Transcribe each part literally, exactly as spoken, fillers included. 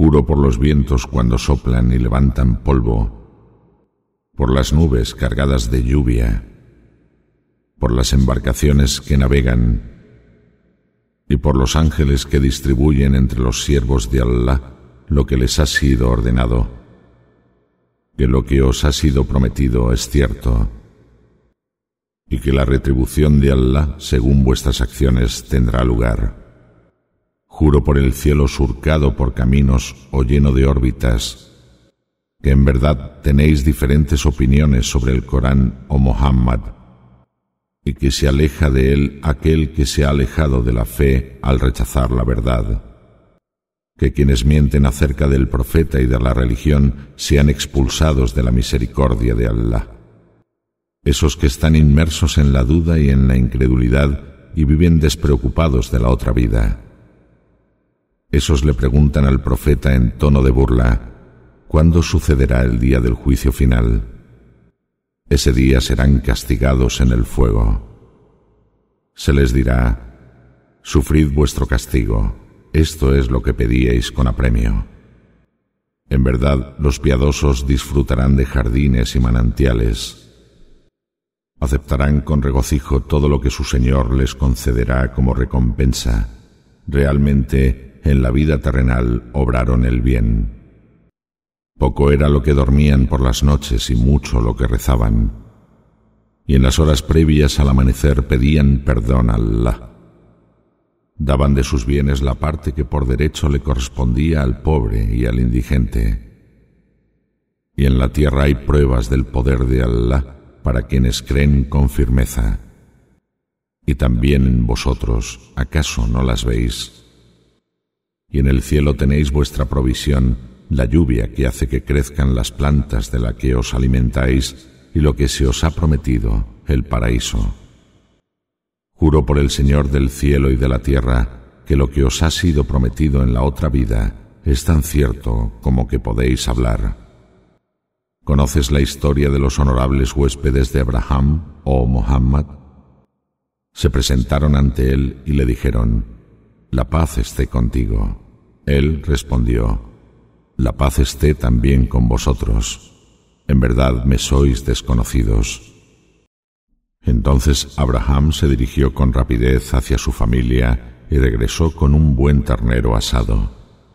Juro por los vientos cuando soplan y levantan polvo, por las nubes cargadas de lluvia, por las embarcaciones que navegan y por los ángeles que distribuyen entre los siervos de Allah lo que les ha sido ordenado, que lo que os ha sido prometido es cierto y que la retribución de Allah según vuestras acciones tendrá lugar. Juro por el cielo surcado por caminos o lleno de órbitas, que en verdad tenéis diferentes opiniones sobre el Corán o Muhammad, y que se aleja de él aquel que se ha alejado de la fe al rechazar la verdad, que quienes mienten acerca del profeta y de la religión sean expulsados de la misericordia de Allah. Esos que están inmersos en la duda y en la incredulidad y viven despreocupados de la otra vida. Esos le preguntan al profeta en tono de burla: ¿cuándo sucederá el día del juicio final? Ese día serán castigados en el fuego. Se les dirá: sufrid vuestro castigo, esto es lo que pedíais con apremio. En verdad, los piadosos disfrutarán de jardines y manantiales. Aceptarán con regocijo todo lo que su Señor les concederá como recompensa. Realmente, en la vida terrenal obraron el bien. Poco era lo que dormían por las noches y mucho lo que rezaban. Y en las horas previas al amanecer pedían perdón a Allah. Daban de sus bienes la parte que por derecho le correspondía al pobre y al indigente. Y en la tierra hay pruebas del poder de Allah para quienes creen con firmeza. Y también en vosotros, ¿acaso no las veis? Y en el cielo tenéis vuestra provisión, la lluvia que hace que crezcan las plantas de la que os alimentáis y lo que se os ha prometido, el paraíso. Juro por el Señor del cielo y de la tierra que lo que os ha sido prometido en la otra vida es tan cierto como que podéis hablar. ¿Conoces la historia de los honorables huéspedes de Abraham o Muhammad? Se presentaron ante él y le dijeron: «La paz esté contigo». Él respondió: «La paz esté también con vosotros. En verdad me sois desconocidos». Entonces Abraham se dirigió con rapidez hacia su familia y regresó con un buen ternero asado.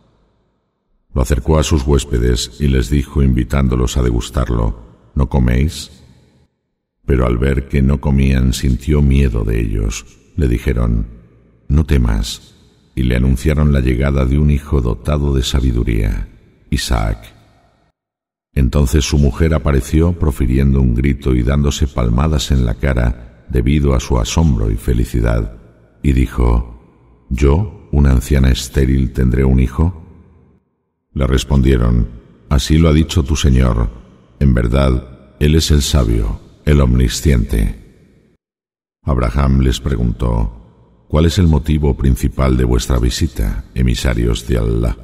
Lo acercó a sus huéspedes y les dijo, invitándolos a degustarlo: «¿No coméis?». Pero al ver que no comían sintió miedo de ellos. Le dijeron: «No temas», y le anunciaron la llegada de un hijo dotado de sabiduría, Isaac. Entonces su mujer apareció profiriendo un grito y dándose palmadas en la cara debido a su asombro y felicidad, y dijo: «¿Yo, una anciana estéril, tendré un hijo?». Le respondieron: «Así lo ha dicho tu Señor. En verdad, Él es el sabio, el omnisciente». Abraham les preguntó: «¿Cuál es el motivo principal de vuestra visita, emisarios de Allah?».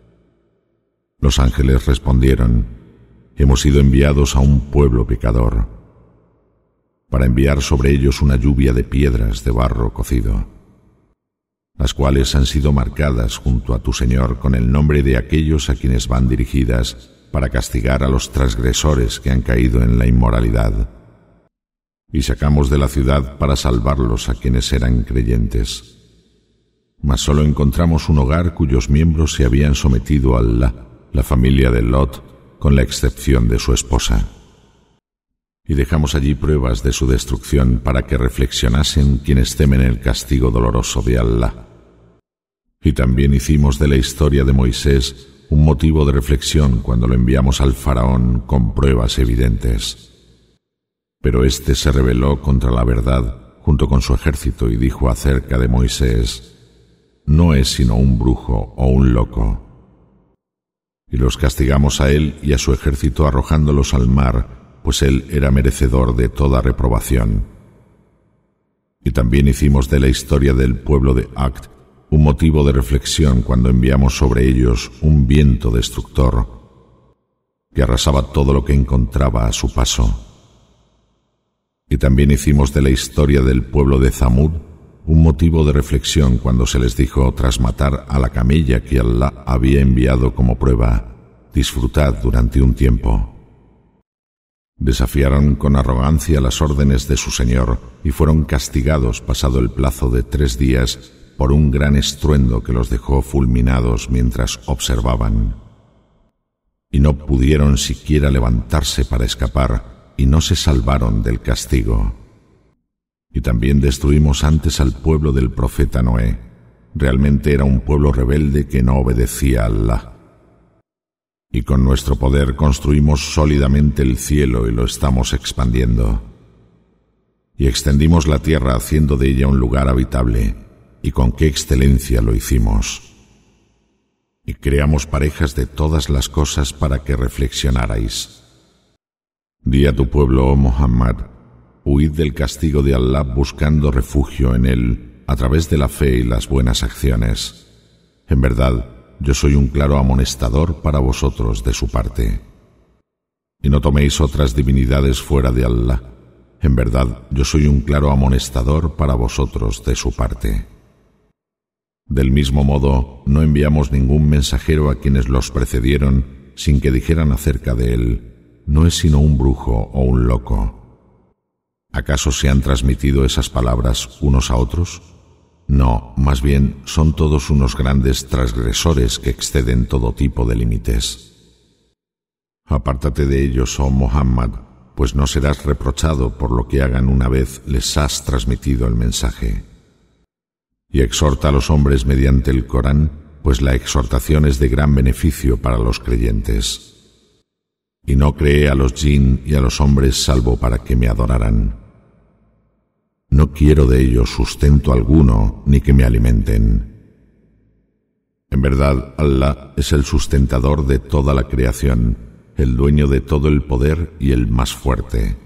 Los ángeles respondieron: «Hemos sido enviados a un pueblo pecador, para enviar sobre ellos una lluvia de piedras de barro cocido, las cuales han sido marcadas junto a tu Señor con el nombre de aquellos a quienes van dirigidas para castigar a los transgresores que han caído en la inmoralidad. Y sacamos de la ciudad para salvarlos a quienes eran creyentes. Mas solo encontramos un hogar cuyos miembros se habían sometido a Allah, la familia de Lot, con la excepción de su esposa. Y dejamos allí pruebas de su destrucción para que reflexionasen quienes temen el castigo doloroso de Allah. Y también hicimos de la historia de Moisés un motivo de reflexión cuando lo enviamos al faraón con pruebas evidentes. Pero éste se rebeló contra la verdad junto con su ejército y dijo acerca de Moisés: «No es sino un brujo o un loco». Y los castigamos a él y a su ejército arrojándolos al mar, pues él era merecedor de toda reprobación. Y también hicimos de la historia del pueblo de Ad un motivo de reflexión cuando enviamos sobre ellos un viento destructor que arrasaba todo lo que encontraba a su paso. Y también hicimos de la historia del pueblo de Zamud un motivo de reflexión cuando se les dijo: tras matar a la camella que Allah había enviado como prueba, disfrutad durante un tiempo. Desafiaron con arrogancia las órdenes de su Señor y fueron castigados pasado el plazo de tres días por un gran estruendo que los dejó fulminados mientras observaban. Y no pudieron siquiera levantarse para escapar y no se salvaron del castigo. Y también destruimos antes al pueblo del profeta Noé. Realmente era un pueblo rebelde que no obedecía a Allah. Y con nuestro poder construimos sólidamente el cielo y lo estamos expandiendo. Y extendimos la tierra haciendo de ella un lugar habitable, y con qué excelencia lo hicimos. Y creamos parejas de todas las cosas para que reflexionarais. Di a tu pueblo, oh Muhammad, huid del castigo de Allah buscando refugio en él a través de la fe y las buenas acciones. En verdad, yo soy un claro amonestador para vosotros de su parte. Y no toméis otras divinidades fuera de Allah. En verdad, yo soy un claro amonestador para vosotros de su parte. Del mismo modo, no enviamos ningún mensajero a quienes los precedieron sin que dijeran acerca de él: no es sino un brujo o un loco. ¿Acaso se han transmitido esas palabras unos a otros? No, más bien son todos unos grandes transgresores que exceden todo tipo de límites. Apártate de ellos, oh Muhammad, pues no serás reprochado por lo que hagan una vez les has transmitido el mensaje. Y exhorta a los hombres mediante el Corán, pues la exhortación es de gran beneficio para los creyentes. Y no creé a los jinn y a los hombres salvo para que me adoraran. No quiero de ellos sustento alguno, ni que me alimenten. En verdad, Allah es el sustentador de toda la creación, el dueño de todo el poder y el más fuerte.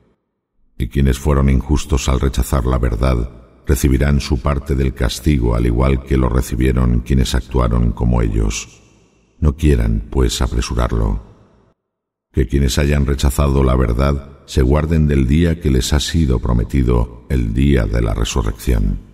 Y quienes fueron injustos al rechazar la verdad, recibirán su parte del castigo al igual que lo recibieron quienes actuaron como ellos. No quieran, pues, apresurarlo. Que quienes hayan rechazado la verdad se guarden del día que les ha sido prometido, el día de la resurrección.